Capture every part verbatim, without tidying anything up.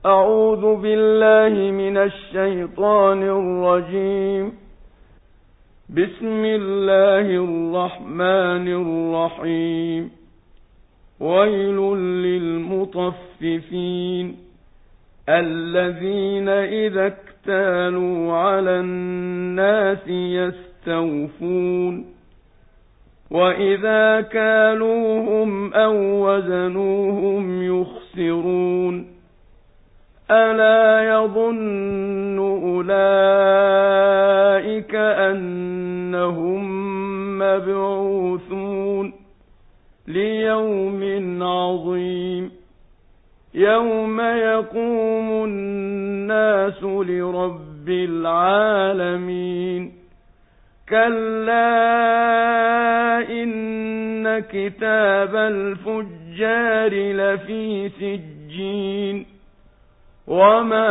أعوذ بالله من الشيطان الرجيم. بسم الله الرحمن الرحيم. ويل للمطففين الذين إذا اكتالوا على الناس يستوفون وإذا كالوهم أو وزنوهم يخسرون ألا يظن أولئك أنهم مبعوثون ليوم عظيم يوم يقوم الناس لرب العالمين كلا إن كتاب الفجار لفي سجين وما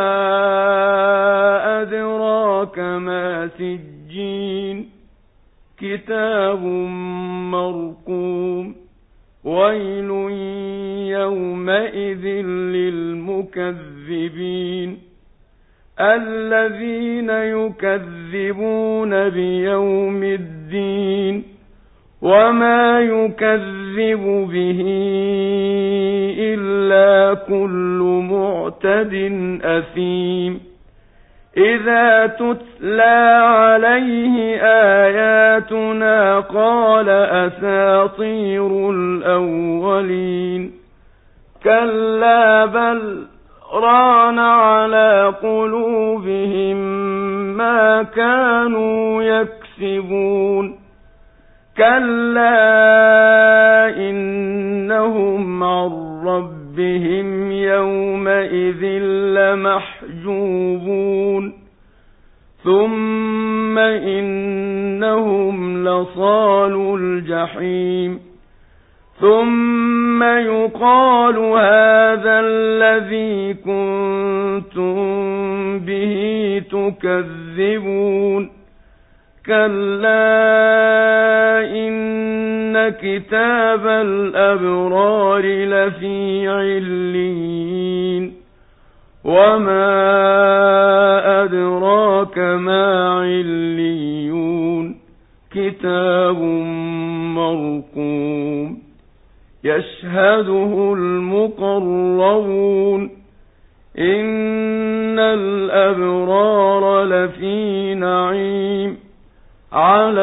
أدراك ما سجين كتاب مرقوم ويل يومئذ للمكذبين الذين يكذبون بيوم الدين وما يكذب به إلا كل معتد أثيم إذا تتلى عليه آياتنا قال أساطير الأولين كلا بل ران على قلوبهم ما كانوا يكسبون كلا إنهم عن ربهم يومئذ لمحجوبون ثم إنهم لصالو الجحيم ثم يقال هذا الذي كنتم به تكذبون كلا إن كتاب الأبرار لفي عليين وما أدراك ما عليون كتاب مرقوم يشهده المقربون إن الأبرار لفي نعيم على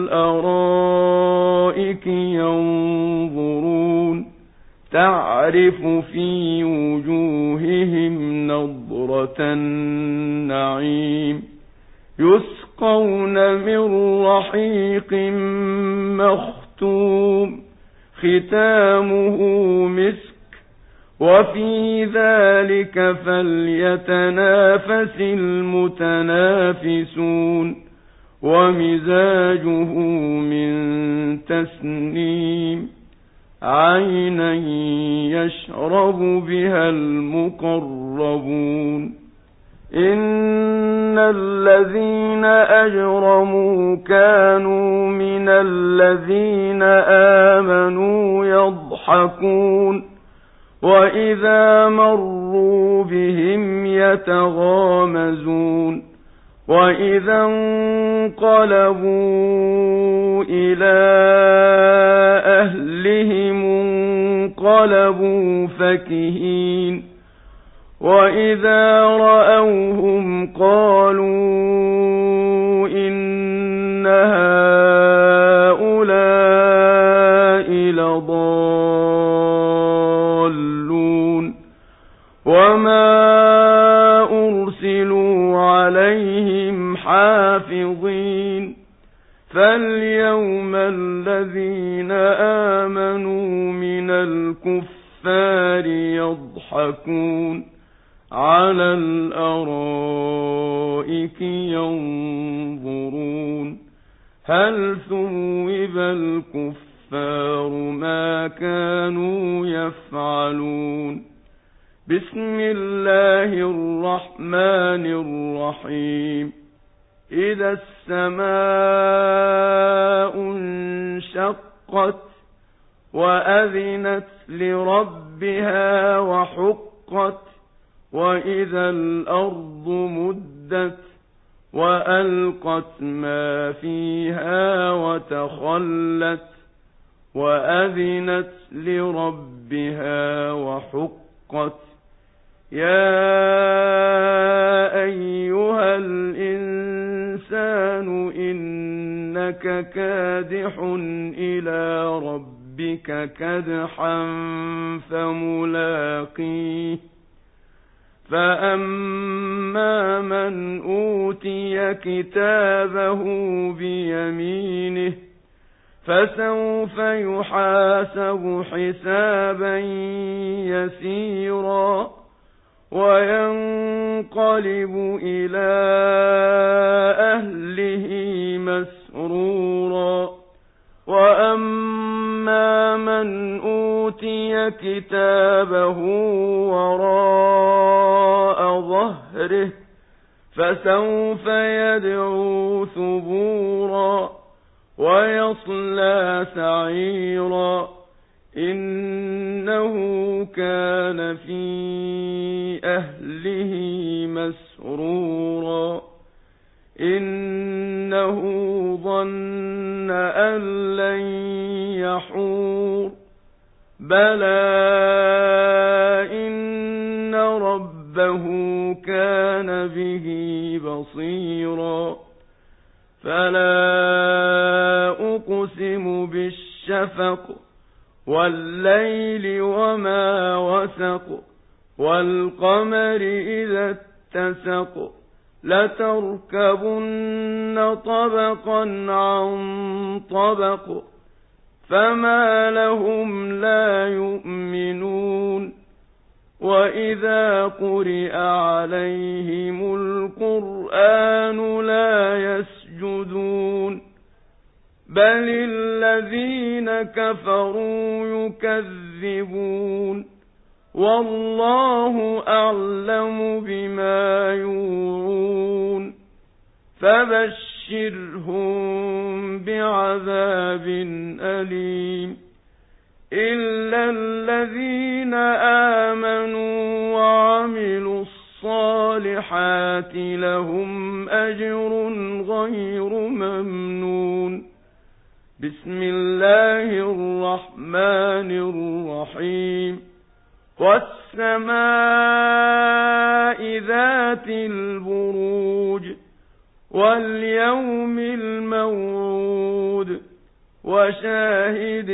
الأرائك ينظرون تعرف في وجوههم نضرة النعيم يسقون من رحيق مختوم ختامه مسك وفي ذلك فليتنافس المتنافسون ومزاجه من تسنيم عينا يشرب بها المقربون إن الذين أجرموا كانوا من الذين آمنوا يضحكون وإذا مروا بهم يتغامزون وإذا انقلبوا إلى أهلهم انقلبوا فكهين وإذا رأوهم قالوا إن هؤلاء لضالون وما أرسلوا عليهم حافظين فاليوم الذين آمنوا من الكفار يضحكون على الأرائك ينظرون هل ثوب الكفار ما كانوا يفعلون بسم الله الرحمن الرحيم إذا السماء انشقت وأذنت لربها وحقت وإذا الأرض مدت وألقت ما فيها وتخلت وأذنت لربها وحقت يا أيها الإنسان إنك كادح إلى ربك كدحا فملاقيه فأما من أوتي كتابه بيمينه فسوف يحاسب حسابا يسيرا وينقلب إلى أهله مسرورا وأما من أوتي كتابه وراء ظهره فسوف يدعو ثبورا ويصلى سعيرا إنه كان في أهله مسرورا إنه ظن أن لن يحور بلى إن ربه كان به بصيرا فلا أقسم بالشفق والليل وما وسق والقمر إذا اتسق لتركبن طبقا عن طبق فما لهم لا يؤمنون وإذا قرئ عليهم القرآن لا يسجدون بل الذين كفروا يكذبون والله أعلم بما يوعون فبشرهم بعذاب أليم إلا الذين آمنوا وعملوا الصالحات لهم أجر غير ممنون بسم الله الرحمن الرحيم والسماء ذات البروج واليوم الموعود وشاهد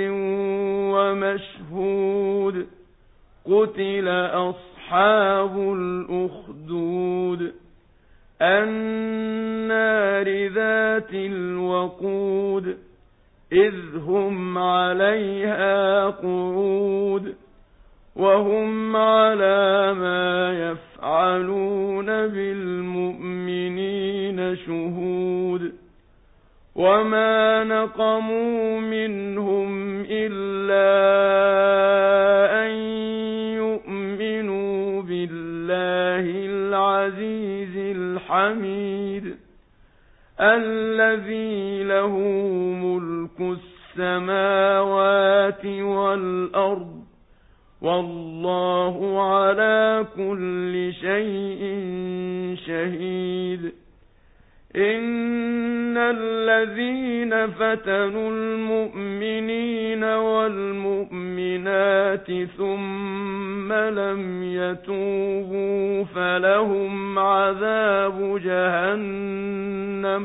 ومشهود قتل أصحاب الأخدود النار ذات الوقود إذ هم عليها قعود وهم على ما يفعلون بالمؤمنين شهود وما نقموا منهم إلا أن يؤمنوا بالله العزيز الحميد الذي له ملك السماوات والأرض والله على كل شيء شهيد إن الذين فتنوا المؤمنين والمؤمنات ثم لم يتوبوا فلهم عذاب جهنم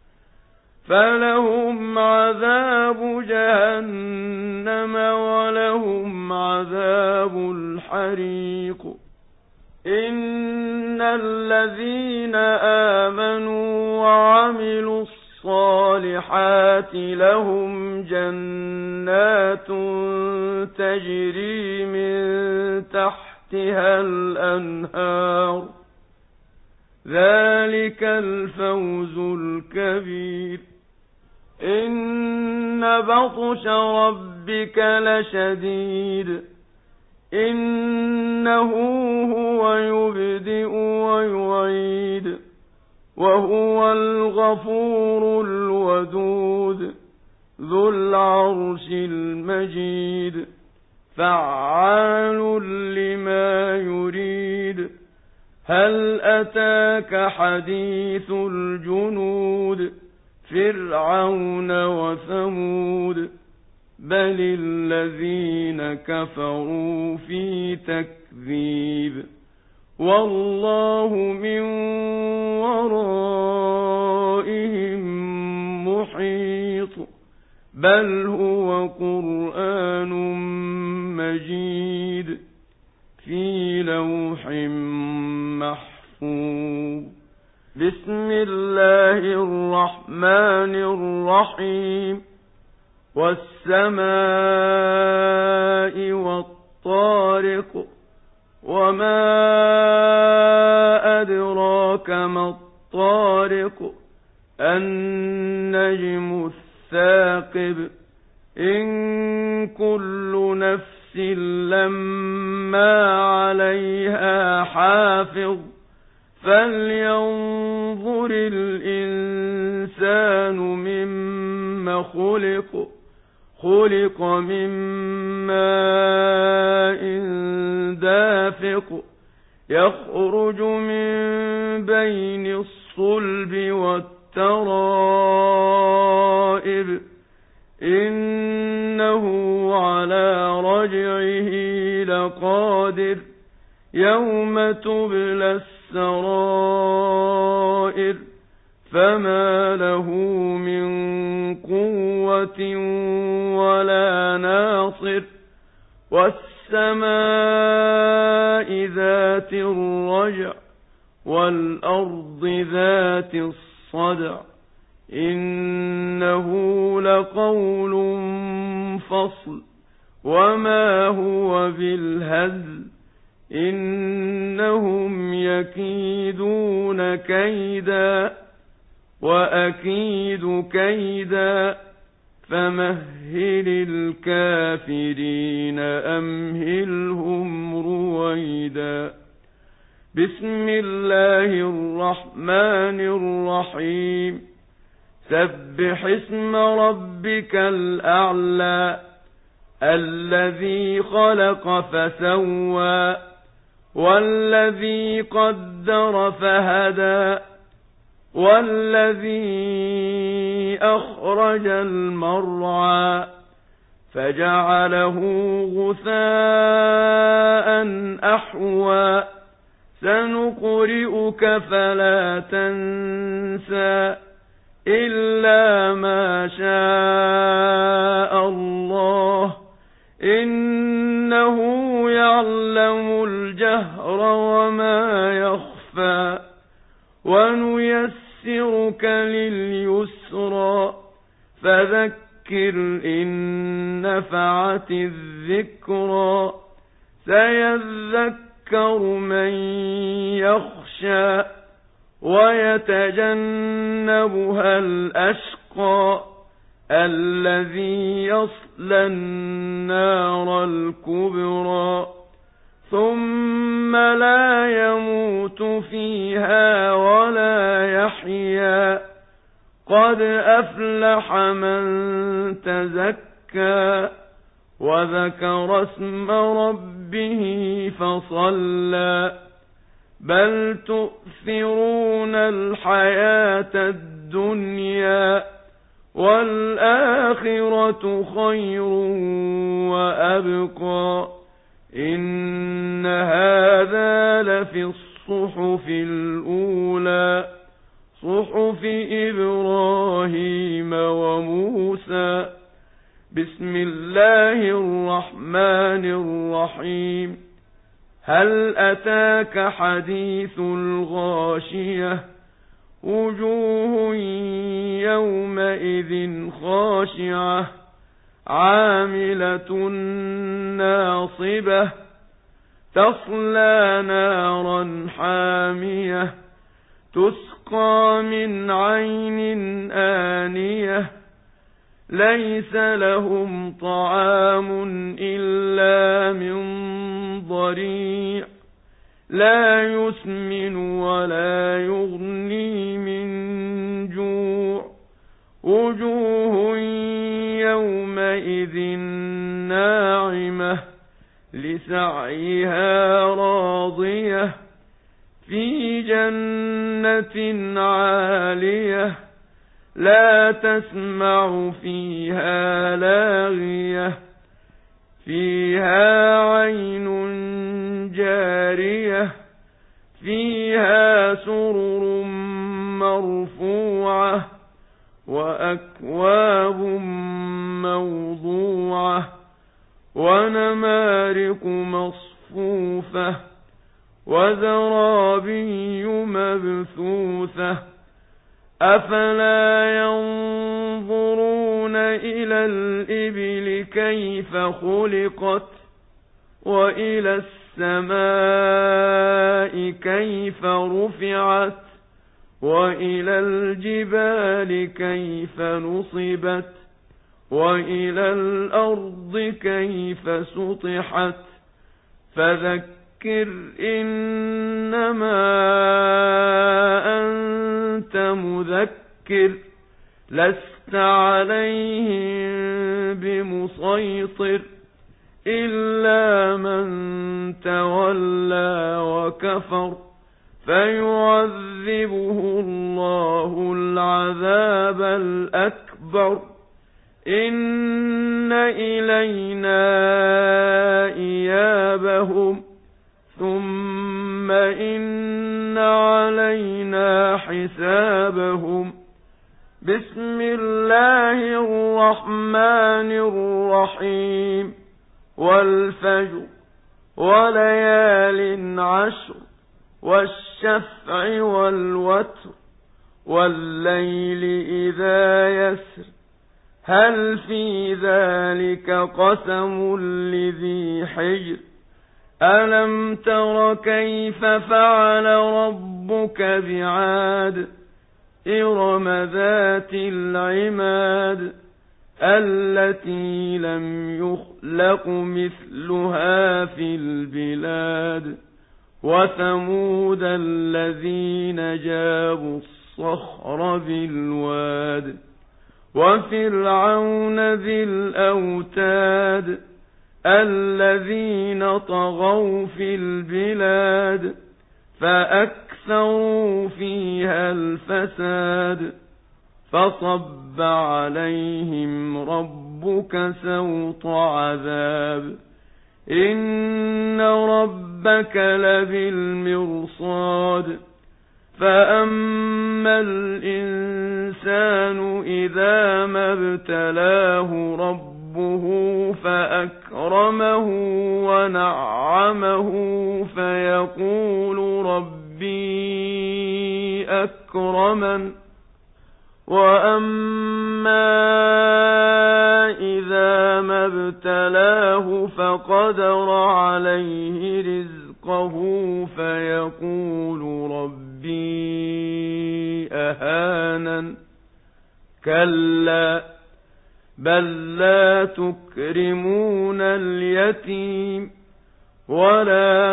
فلهم عذاب جهنم ولهم عذاب الحريق إن الذين آمنوا وعملوا الصالحات لهم جنات تجري من تحتها الأنهار ذلك الفوز الكبير إن بطش ربك لشديد إنه هو يبدئ ويعيد وهو الغفور الودود ذو العرش المجيد فعال لما يريد هل أتاك حديث الجنود فرعون وثمود بل الذين كفروا في تكذيب والله من ورائهم محيط بل هو قرآن مجيد في لوح محفوظ. بسم الله الرحمن الرحيم. والسماء والطارق وما أدراك ما الطارق النجم الثاقب إن كل نفس لما عليها حافظ فلينظر الإنسان مما خلق خلق من ماء دافق يخرج من بين الصلب والترائب إنه على رجعه لقادر يوم تبلى السرائر فما له من قوة ولا ناصر والسماء ذات الرجع والأرض ذات الصدع إنه لقول فصل وما هو بالهزل إنهم يكيدون كيدا وأكيد كيدا فمهل الكافرين أمهلهم رويدا. بسم الله الرحمن الرحيم. سبح اسم ربك الأعلى الذي خلق فسوى والذي قدر فهدى والذي أخرج المرعى فجعله غثاء أحوى سنقرئك فلا تنسى إلا ما شاء الله إنه يعلم الجهر وما يخفى ونيسرك لليسرى فذكر إن نفعت الذكرى سيذكر من يخشى ويتجنبها الأشقى الذي يصلى النار الكبرى ثم لا يموت فيها ولا يحيا قد أفلح من تزكى وذكر اسم ربه فصلى بل تؤثرون الحياة الدنيا والآخرة خير وأبقى إن هذا لفي الصحف الأولى صحف إبراهيم وموسى. بسم الله الرحمن الرحيم. هل أتاك حديث الغاشية وجوه يومئذ خاشعة عاملة ناصبة تصلى نارا حامية تسقى من عين آنية ليس لهم طعام إلا من ضريع لا يسمن ولا يغني من جوع وجوه يومئذ ناعمة لسعيها راضية في جنة عالية لا تسمع فيها لاغية فيها عين جارية فيها سرر مرفوعة وأكواب موضوعة ونمارق مصفوفة وزرابي مبثوثة أفلا ينظرون إلى الإبل كيف خلقت وإلى السماء كيف رفعت وإلى الجبال كيف نصبت وإلى الأرض كيف سطحت فذكر إنما أنت مذكر لست عليهم بمسيطر إلا من تولى وكفر فيعذبه الله العذاب الأكبر إن إلينا إيابهم ثم إن علينا حسابهم بسم الله الرحمن الرحيم والفجر وليال عشر والشفع والوتر والليل إذا يسر هل في ذلك قسم لذي حجر ألم تر كيف فعل ربك بعاد إرم ذات العماد التي لم يخلق مثلها في البلاد وثمود الذين جابوا الصخر بالواد وفرعون ذي الأوتاد الذين طغوا في البلاد فأكثروا فيها الفساد فصب عليهم ربك سوط عذاب إن ربك لبالمرصاد فأما الإنسان إذا ما ابتلاه ربه فأكرمه ونعمه فيقول ربي أكرمن وأما إذا ما ابتلاه فقدر عليه رزقه فيقول ربي أهانن كلا بل لا تكرمون اليتيم ولا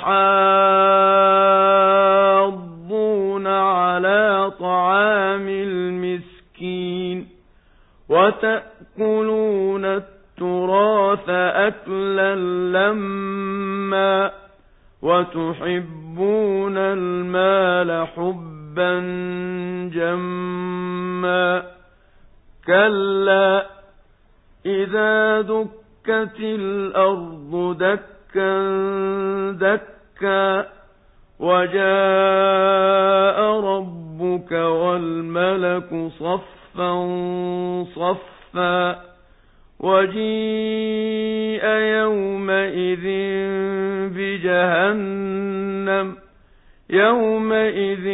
تحاضون على طعام المسكين وتأكلون التراث أكلا لما وتحبون المال حبا جما كلا إذا دكت الأرض دكا دكا وجاء ربك والملك صفا صفا وجيء يومئذ بجهنم يومئذ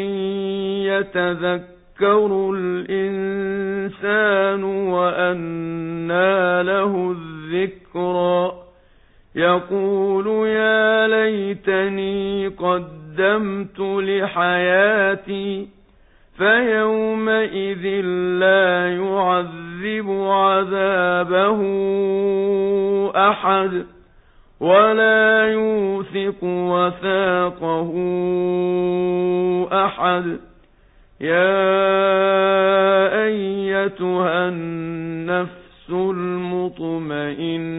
يتذكر الإنسان وأنى له الذكرى يقول يا ليتني قدمت لحياتي فيومئذ لا يعذب عذابه أحد ولا يوثق وثاقه أحد يا أيتها النفس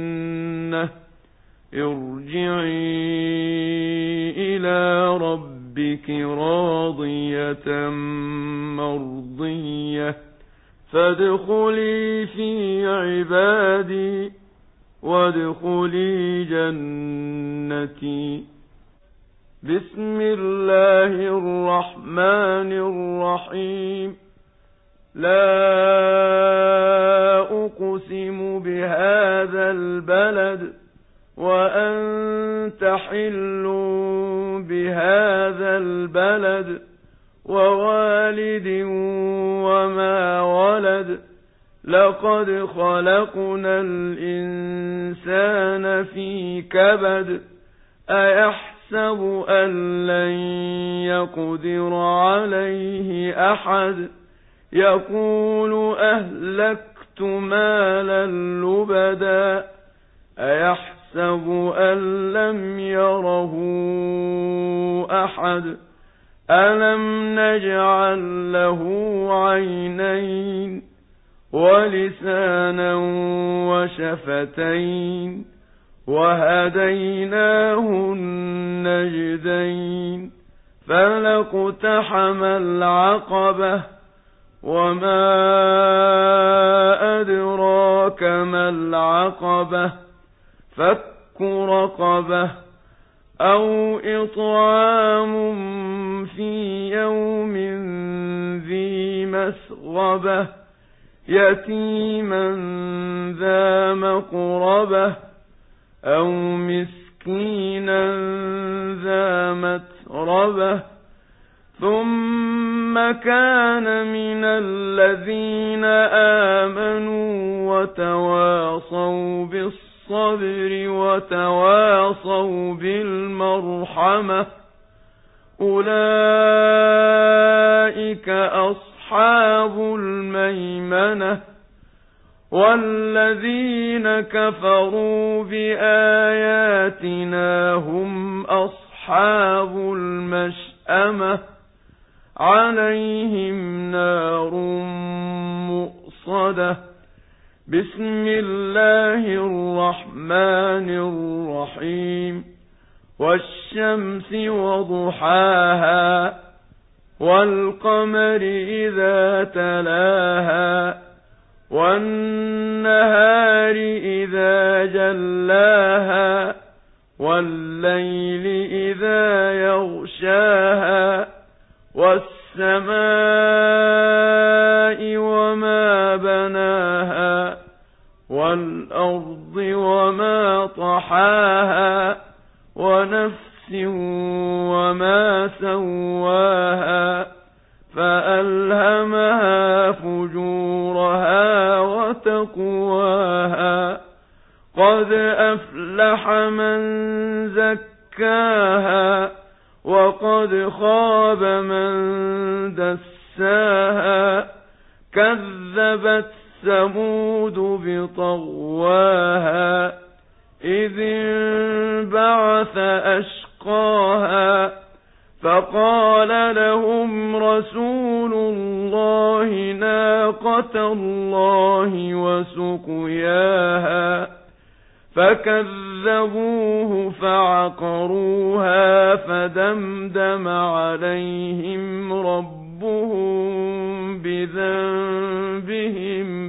المطمئنة ارجعي إلى ربك ربك راضية مرضية فادخلي في عبادي وادخلي جنتي. بسم الله الرحمن الرحيم. لا أقسم بهذا البلد وأنت حل بهذا البلد ووالد وما ولد لقد خلقنا الإنسان في كبد أيحسب أن لن يقدر عليه أحد يقول أهلكت مالا لبدا أيحسب أن لم يره أحد ألم نجعل له عينين ولسانا وشفتين وهديناه النجدين فلاقتحم العقبة وما أدراك ما العقبة فك رقبة أو إطعام في يوم ذي مسغبة يتيما ذا مقربة أو مسكينا ذا متربة ثم كان من الذين آمنوا وتواصوا بالصبر وتواصوا بالمرحمة أولئك أصحاب الميمنة. والذين كفروا بآياتنا هم أصحاب المشأمة عليهم نار مؤصدة. بسم الله الرحمن الرحيم. والشمس وضحاها والقمر إذا تلاها والنهار إذا جلاها والليل إذا يغشاها والسماء وما بناها والأرض وما طحاها ونفس وما سواها فألهمها فجورها وتقواها قد أفلح من زكاها وقد خاب من دساها كذبت ثمود بطغواها إذ انبعث أشقاها فقال لهم رسول الله ناقة الله وسقياها فكذبوه فعقروها فدمدم عليهم ربهم بذنبهم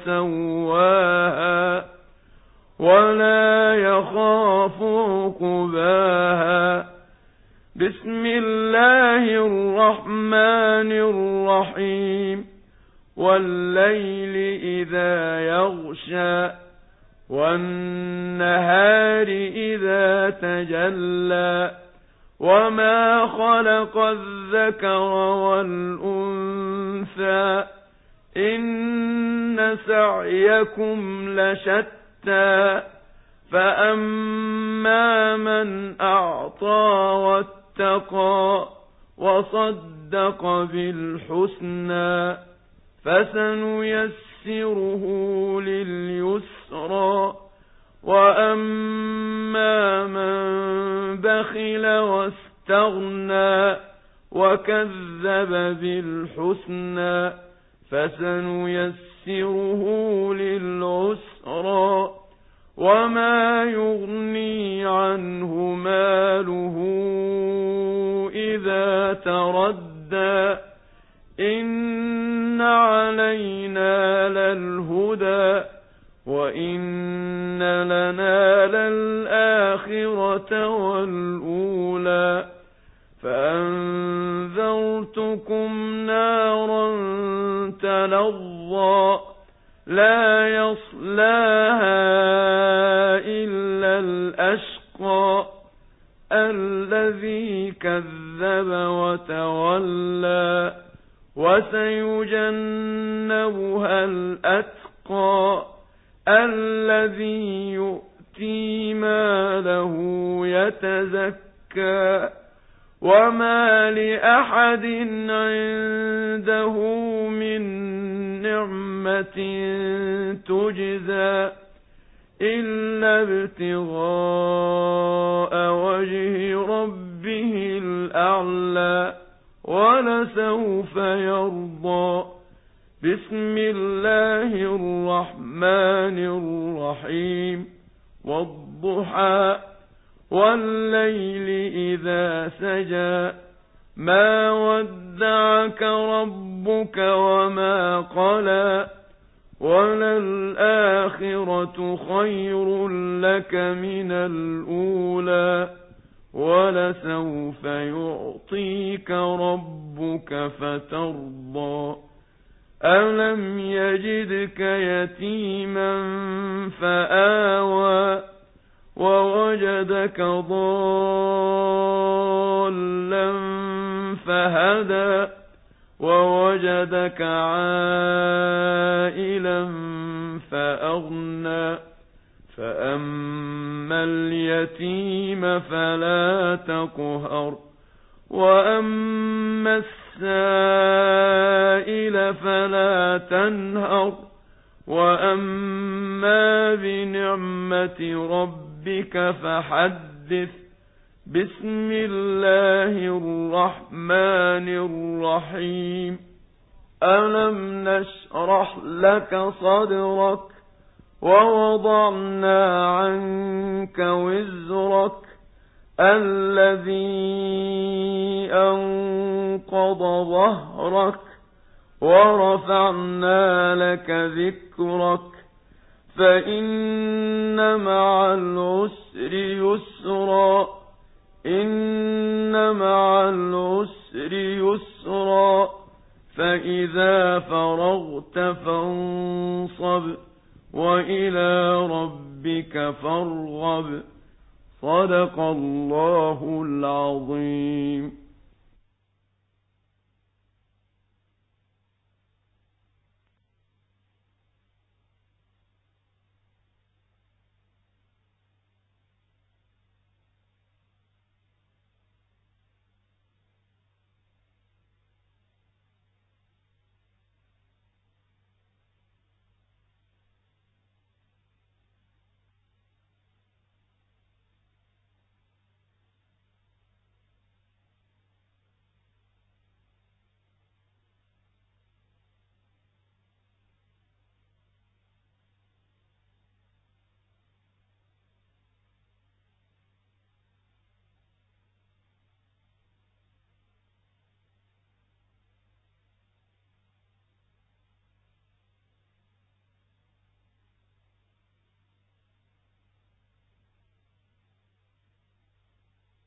فسواها ولا يخاف عقباها. بسم الله الرحمن الرحيم. والليل إذا يغشى والنهار إذا تجلى وما خلق الذكر والأنثى إن سعيكم لشتى فأما من أعطى واتقى وصدق بالحسنى فسنيسره لليسرى وأما من بخل واستغنى وكذب بالحسنى فسنيسره للعسرى وما يغني عنه ماله إذا إذا تردى إن علينا للهدى وإن لنا للآخرة والأولى فأنذرتكم نارا تلظى لا يصلاها إلا الأشقى الذي كذب وتولى وسيجنبها الأتقى الذي يؤتي ماله يتزكى وما لأحد عنده من نعمة تجزى إلا ابتغاء وجه ربه الأعلى ولسوف يرضى بسم الله الرحمن الرحيم والضحى والليل إذا سجى ما ودعك ربك وما قلى وللآخرة خير لك من الأولى ولسوف يعطيك ربك فترضى ألم يجدك يتيما فآوى ووجدك ضالا فهدى ووجدك عائلا فأغنى فأما اليتيم فلا تقهر وأما السائل فلا تنهر وأما بنعمة ربك فحدث بسم الله الرحمن الرحيم ألم نشرح لك صدرك ووضعنا عنك وزرك الذي أنقض ظهرك ورفعنا لك ذكرك فإن مع العسر يسرا إن مع العسر يسرا فإذا فرغت فانصب وإلى ربك فارغب صدق الله العظيم.